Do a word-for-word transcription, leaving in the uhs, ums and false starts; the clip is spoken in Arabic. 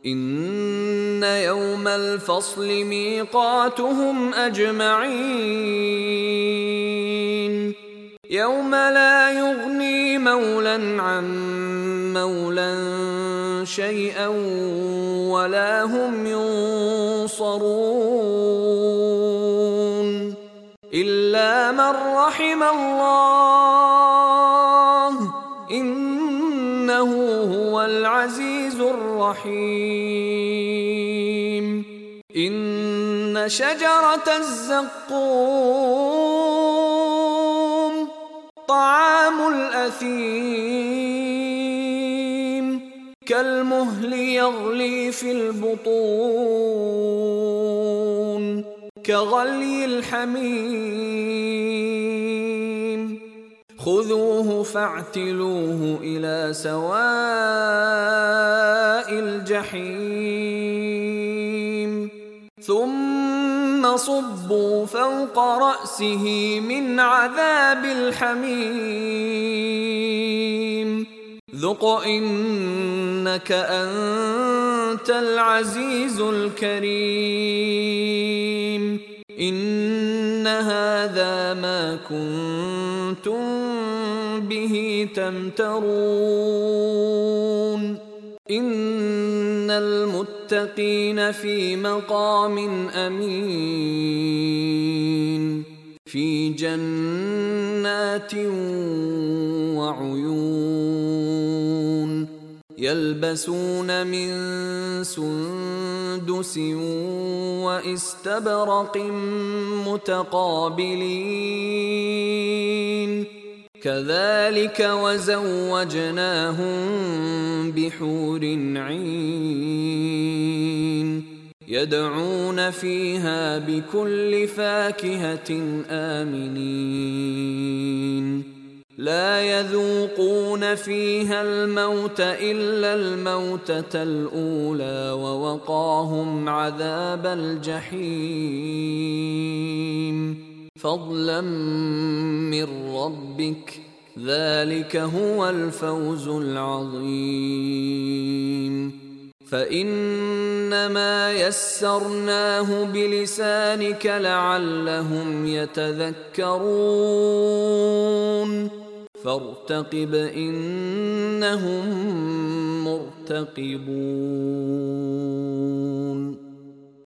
إن يوم الفصل ميقاتهم أجمعين يوم لا يغني مولى عن مولى شيئا ولا هم ينصرون إلا من رحم الله إنه هو العزيز الرحيم إن شجرة الزقوم طعام الأثيم كالمهل يغلي في البطون كغلي الحميم خذوه فاعتلوه إلى سواء الجحيم ثم صبوا فوق رأسه من عذاب الحميم ذق إنك أنت العزيز الكريم إن هذا ما كنتم به تمترون إن المتقين في مقام أمين في جنات وعيون يلبسون من سندس واستبرق متقابلين كذلك وزوجناهم بحور عين يدعون فيها بكل فاكهة آمنين لا يذوقون فيها الموت إلا الموتة الأولى ووقاهم عذاب الجحيم فضلا من ربك ذلك هو الفوز العظيم فإنما يسرناه بلسانك لعلهم يتذكرون فارتقب إنهم مرتقبون